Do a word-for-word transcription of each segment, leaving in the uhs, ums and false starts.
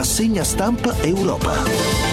Rassegna stampa Europa.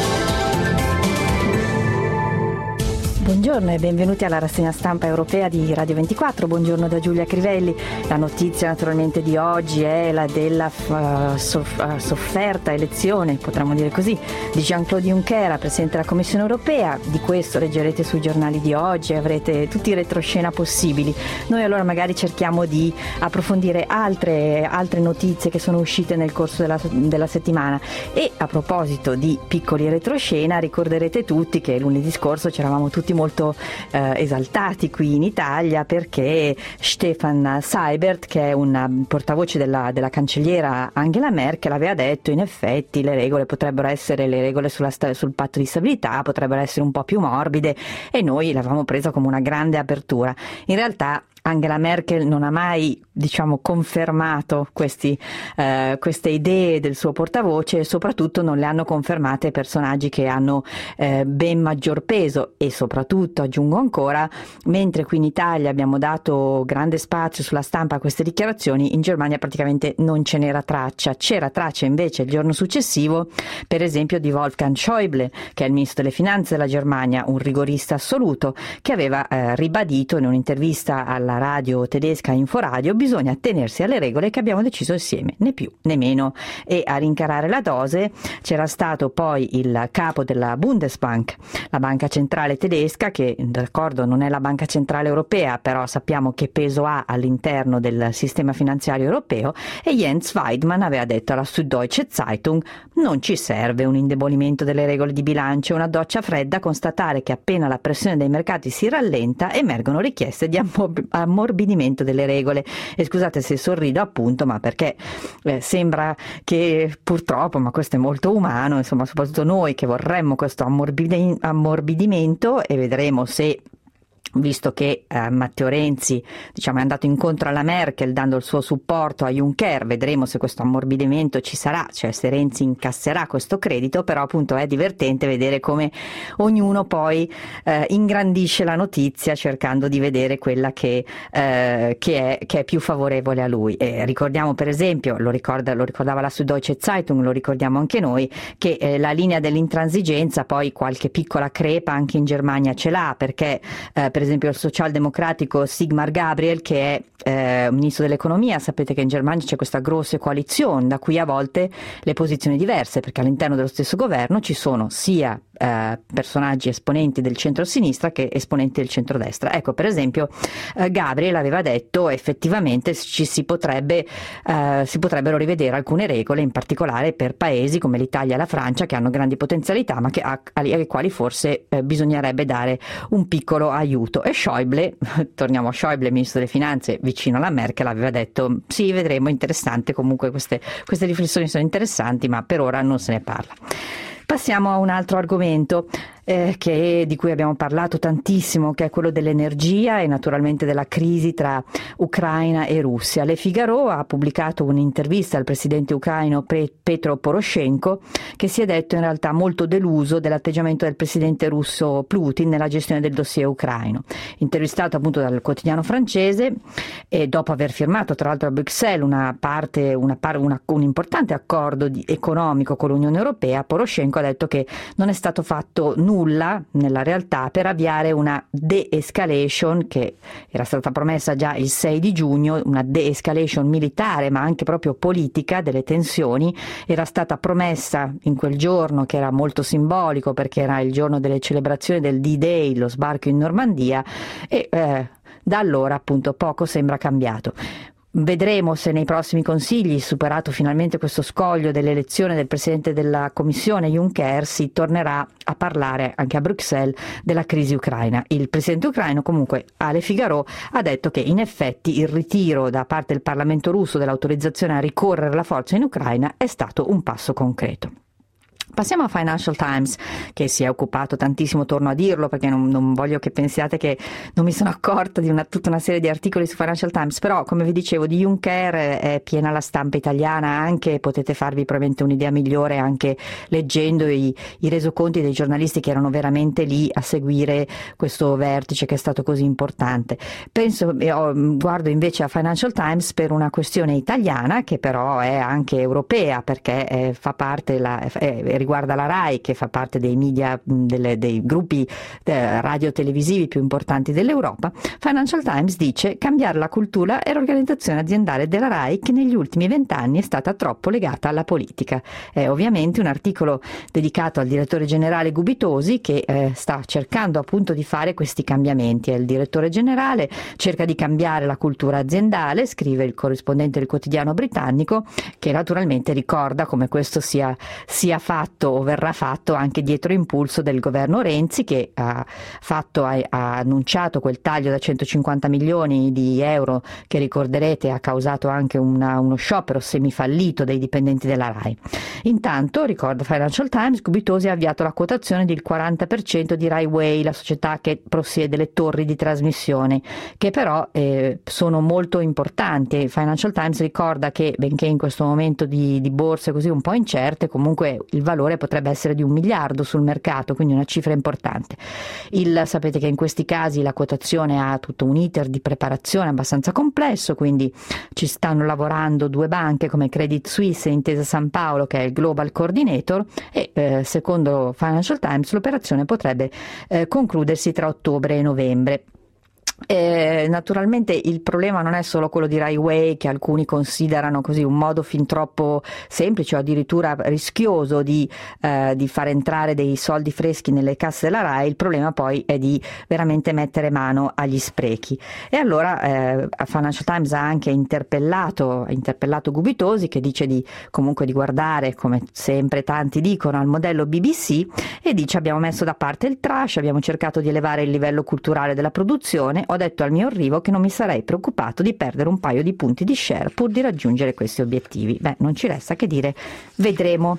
Buongiorno e benvenuti alla rassegna stampa europea di Radio ventiquattro. Buongiorno da Giulia Crivelli. La notizia naturalmente di oggi è la della uh, soff- uh, sofferta elezione, potremmo dire così, di Jean-Claude Juncker, Presidente della Commissione europea. Di questo leggerete sui giornali di oggi e avrete tutti i retroscena possibili. Noi allora magari cerchiamo di approfondire altre, altre notizie che sono uscite nel corso della, della settimana. E a proposito di piccoli retroscena, ricorderete tutti che lunedì scorso c'eravamo tutti molto eh, esaltati qui in Italia perché Stefan Seibert, che è un portavoce della, della cancelliera Angela Merkel, aveva detto in effetti le regole potrebbero essere, le regole sulla, sul patto di stabilità potrebbero essere un po' più morbide, e noi l'avevamo presa come una grande apertura. In realtà Angela Merkel non ha mai, diciamo, confermato questi, eh, queste idee del suo portavoce, e soprattutto non le hanno confermate personaggi che hanno eh, ben maggior peso. E soprattutto, aggiungo ancora, mentre qui in Italia abbiamo dato grande spazio sulla stampa a queste dichiarazioni, in Germania praticamente non ce n'era traccia. C'era traccia invece il giorno successivo, per esempio, di Wolfgang Schäuble, che è il ministro delle finanze della Germania, un rigorista assoluto, che aveva eh, ribadito in un'intervista alla radio tedesca Inforadio: bisogna tenersi alle regole che abbiamo deciso insieme, né più né meno. E a rincarare la dose c'era stato poi il capo della Bundesbank, la banca centrale tedesca, che d'accordo non è la banca centrale europea, però sappiamo che peso ha all'interno del sistema finanziario europeo, e Jens Weidmann aveva detto alla Süddeutsche Zeitung: non ci serve un indebolimento delle regole di bilancio, è una doccia fredda constatare che appena la pressione dei mercati si rallenta emergono richieste di ammor- ammorbidimento delle regole. E scusate se sorrido, appunto, ma perché eh, sembra che purtroppo, ma questo è molto umano, insomma, soprattutto noi che vorremmo questo ammorbidi- ammorbidimento, e vedremo se, visto che eh, Matteo Renzi, diciamo, è andato incontro alla Merkel dando il suo supporto a Juncker, vedremo se questo ammorbidimento ci sarà, cioè se Renzi incasserà questo credito. Però appunto è divertente vedere come ognuno poi eh, ingrandisce la notizia cercando di vedere quella che, eh, che, è, che è più favorevole a lui. E ricordiamo per esempio, lo, ricorda, lo ricordava la Süddeutsche Zeitung, lo ricordiamo anche noi, che eh, la linea dell'intransigenza poi qualche piccola crepa anche in Germania ce l'ha, perché eh, per esempio il socialdemocratico Sigmar Gabriel, che è eh, ministro dell'economia, sapete che in Germania c'è questa grossa coalizione da cui a volte le posizioni diverse, perché all'interno dello stesso governo ci sono sia eh, personaggi esponenti del centro-sinistra che esponenti del centrodestra. Ecco, per esempio eh, Gabriel aveva detto effettivamente ci si potrebbe eh, si potrebbero rivedere alcune regole, in particolare per paesi come l'Italia e la Francia, che hanno grandi potenzialità ma che, a, ai quali forse eh, bisognerebbe dare un piccolo aiuto. E Schäuble, torniamo a Schäuble, ministro delle finanze vicino alla Merkel, aveva detto sì, vedremo, interessante, comunque queste, queste riflessioni sono interessanti, ma per ora non se ne parla. Passiamo a un altro argomento eh, che, di cui abbiamo parlato tantissimo, che è quello dell'energia e naturalmente della crisi tra Ucraina e Russia. Le Figaro ha pubblicato un'intervista al presidente ucraino Petro Poroshenko, che si è detto in realtà molto deluso dell'atteggiamento del presidente russo Putin nella gestione del dossier ucraino. Intervistato appunto dal quotidiano francese, e dopo aver firmato tra l'altro a Bruxelles una parte, una, una, un importante accordo di, economico con l'Unione Europea, Poroshenko ha detto che non è stato fatto nulla nella realtà per avviare una de-escalation, che era stata promessa già il sei di giugno, una de-escalation militare ma anche proprio politica delle tensioni. Era stata promessa in quel giorno, che era molto simbolico perché era il giorno delle celebrazioni del D-Day, lo sbarco in Normandia, e eh, da allora appunto poco sembra cambiato. Vedremo se nei prossimi consigli, superato finalmente questo scoglio dell'elezione del presidente della Commissione Juncker, si tornerà a parlare anche a Bruxelles della crisi ucraina. Il presidente ucraino comunque a Le Figaro ha detto che in effetti il ritiro da parte del Parlamento russo dell'autorizzazione a ricorrere alla forza in Ucraina è stato un passo concreto. Passiamo a Financial Times, che si è occupato tantissimo, torno a dirlo perché non, non voglio che pensiate che non mi sono accorta di una, tutta una serie di articoli su Financial Times, però come vi dicevo di Juncker è piena la stampa italiana anche, potete farvi probabilmente un'idea migliore anche leggendo i, i resoconti dei giornalisti che erano veramente lì a seguire questo vertice che è stato così importante. Penso, guardo invece a Financial Times per una questione italiana che però è anche europea, perché eh, fa parte la, eh, riguarda la RAI, che fa parte dei media, delle, dei gruppi eh, radio-televisivi più importanti dell'Europa. Financial Times dice: cambiare la cultura e l'organizzazione aziendale della RAI, che negli ultimi vent'anni è stata troppo legata alla politica. È ovviamente un articolo dedicato al direttore generale Gubitosi, che eh, sta cercando appunto di fare questi cambiamenti. È il direttore generale, cerca di cambiare la cultura aziendale, scrive il corrispondente del quotidiano britannico, che naturalmente ricorda come questo sia, sia fatto o verrà fatto anche dietro impulso del governo Renzi, che ha, fatto, ha, ha annunciato quel taglio da centocinquanta milioni di euro che ricorderete ha causato anche una, uno sciopero semifallito dei dipendenti della RAI. Intanto, ricorda Financial Times, Gubitosi ha avviato la quotazione del quaranta per cento di Rai Way, la società che possiede le torri di trasmissione, che però eh, sono molto importanti. Financial Times ricorda che, benché in questo momento di, di borse così un po' incerte, comunque il valore potrebbe essere di un miliardo sul mercato, quindi una cifra importante. Il, sapete che in questi casi la quotazione ha tutto un iter di preparazione abbastanza complesso, quindi ci stanno lavorando due banche come Credit Suisse e Intesa San Paolo, che è il Global Coordinator, e eh, secondo Financial Times l'operazione potrebbe eh, concludersi tra ottobre e novembre. Eh, naturalmente il problema non è solo quello di Rai Way, che alcuni considerano così un modo fin troppo semplice o addirittura rischioso di, eh, di far entrare dei soldi freschi nelle casse della Rai. Il problema poi è di veramente mettere mano agli sprechi. E allora eh, Financial Times ha anche interpellato, ha interpellato Gubitosi, che dice di comunque di guardare, come sempre tanti dicono, al modello B B C, e dice: abbiamo messo da parte il trash, abbiamo cercato di elevare il livello culturale della produzione. Ho detto al mio arrivo che non mi sarei preoccupato di perdere un paio di punti di share pur di raggiungere questi obiettivi. Beh, non ci resta che dire, vedremo.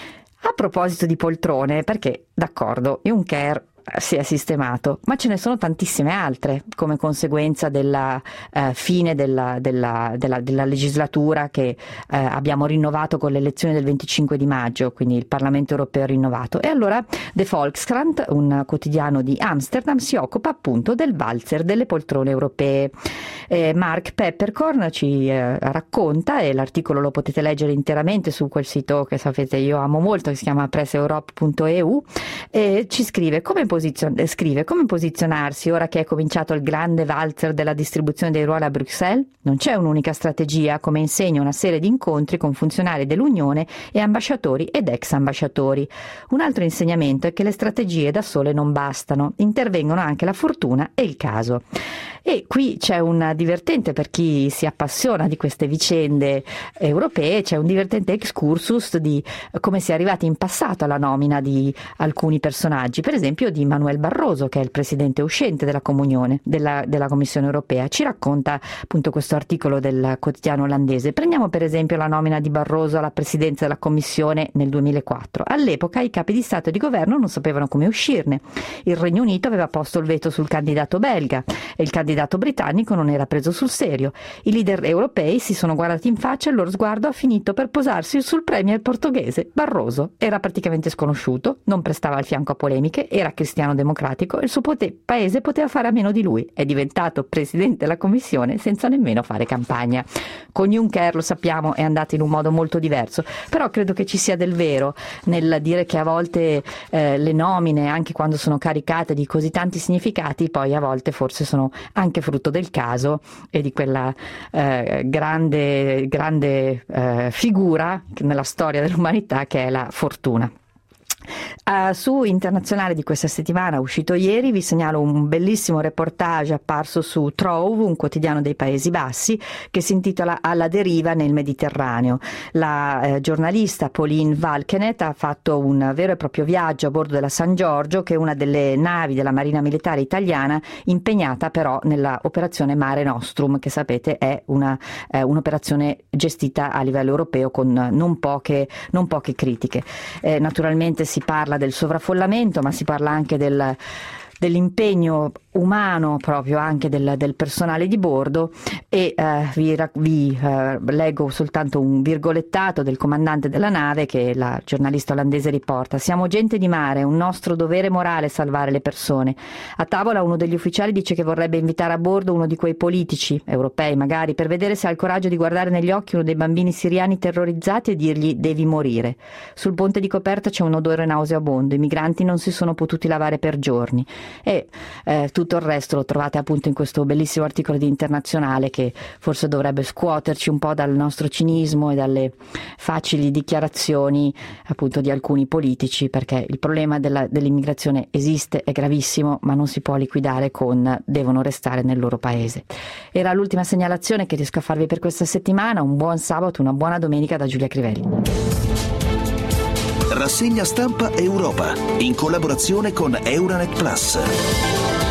A proposito di poltrone, perché d'accordo, Juncker si è sistemato, ma ce ne sono tantissime altre come conseguenza della eh, fine della, della, della, della legislatura che eh, abbiamo rinnovato con l'elezione del venticinque di maggio, quindi il Parlamento europeo rinnovato. E allora The Volkskrant, un quotidiano di Amsterdam, si occupa appunto del valzer delle poltrone europee. Eh, Mark Peppercorn ci eh, racconta, e l'articolo lo potete leggere interamente su quel sito che sapete io amo molto, che si chiama press europe punto e u, e ci scrive come Posizion- scrive come posizionarsi ora che è cominciato il grande valzer della distribuzione dei ruoli a Bruxelles. Non c'è un'unica strategia, come insegna una serie di incontri con funzionari dell'Unione e ambasciatori ed ex ambasciatori. Un altro insegnamento è che le strategie da sole non bastano, intervengono anche la fortuna e il caso. E qui c'è un divertente, per chi si appassiona di queste vicende europee, c'è un divertente excursus di come si è arrivati in passato alla nomina di alcuni personaggi, per esempio di Manuel Barroso, che è il presidente uscente della Comunione, della, della Commissione europea. Ci racconta appunto questo articolo del quotidiano olandese. Prendiamo per esempio la nomina di Barroso alla presidenza della Commissione nel duemilaquattro. All'epoca i capi di Stato e di Governo non sapevano come uscirne. Il Regno Unito aveva posto il veto sul candidato belga e il candidato britannico non era preso sul serio. I leader europei si sono guardati in faccia e il loro sguardo ha finito per posarsi sul premier portoghese. Barroso era praticamente sconosciuto, non prestava il fianco a polemiche, era cristiano democratico e il suo pote- paese poteva fare a meno di lui. È diventato presidente della Commissione senza nemmeno fare campagna. Con Juncker, lo sappiamo, è andato in un modo molto diverso, però credo che ci sia del vero nel dire che a volte eh, le nomine, anche quando sono caricate di così tanti significati, poi a volte forse sono anche frutto del caso e di quella eh, grande, grande eh, figura nella storia dell'umanità che è la fortuna. Uh, su Internazionale di questa settimana, uscito ieri, vi segnalo un bellissimo reportage apparso su Trove, un quotidiano dei Paesi Bassi, che si intitola Alla deriva nel Mediterraneo. La eh, giornalista Pauline Valkenet ha fatto un vero e proprio viaggio a bordo della San Giorgio, che è una delle navi della Marina Militare Italiana impegnata però nella operazione Mare Nostrum, che sapete è una, eh, un'operazione gestita a livello europeo con non poche, non poche critiche. Eh, naturalmente si parla del sovraffollamento, ma si parla anche del, dell'impegno umano proprio anche del, del personale di bordo e eh, vi, vi eh, leggo soltanto un virgolettato del comandante della nave che la giornalista olandese riporta: siamo gente di mare, è un nostro dovere morale salvare le persone. A tavola uno degli ufficiali dice che vorrebbe invitare a bordo uno di quei politici, europei magari, per vedere se ha il coraggio di guardare negli occhi uno dei bambini siriani terrorizzati e dirgli devi morire. Sul ponte di coperta c'è un odore nauseabondo, i migranti non si sono potuti lavare per giorni e eh, tutto il resto lo trovate appunto in questo bellissimo articolo di Internazionale, che forse dovrebbe scuoterci un po' dal nostro cinismo e dalle facili dichiarazioni appunto di alcuni politici, perché il problema della, dell'immigrazione esiste, è gravissimo, ma non si può liquidare con devono restare nel loro paese. Era l'ultima segnalazione che riesco a farvi per questa settimana. Un buon sabato, una buona domenica da Giulia Crivelli. Rassegna stampa Europa in collaborazione con Euranet Plus.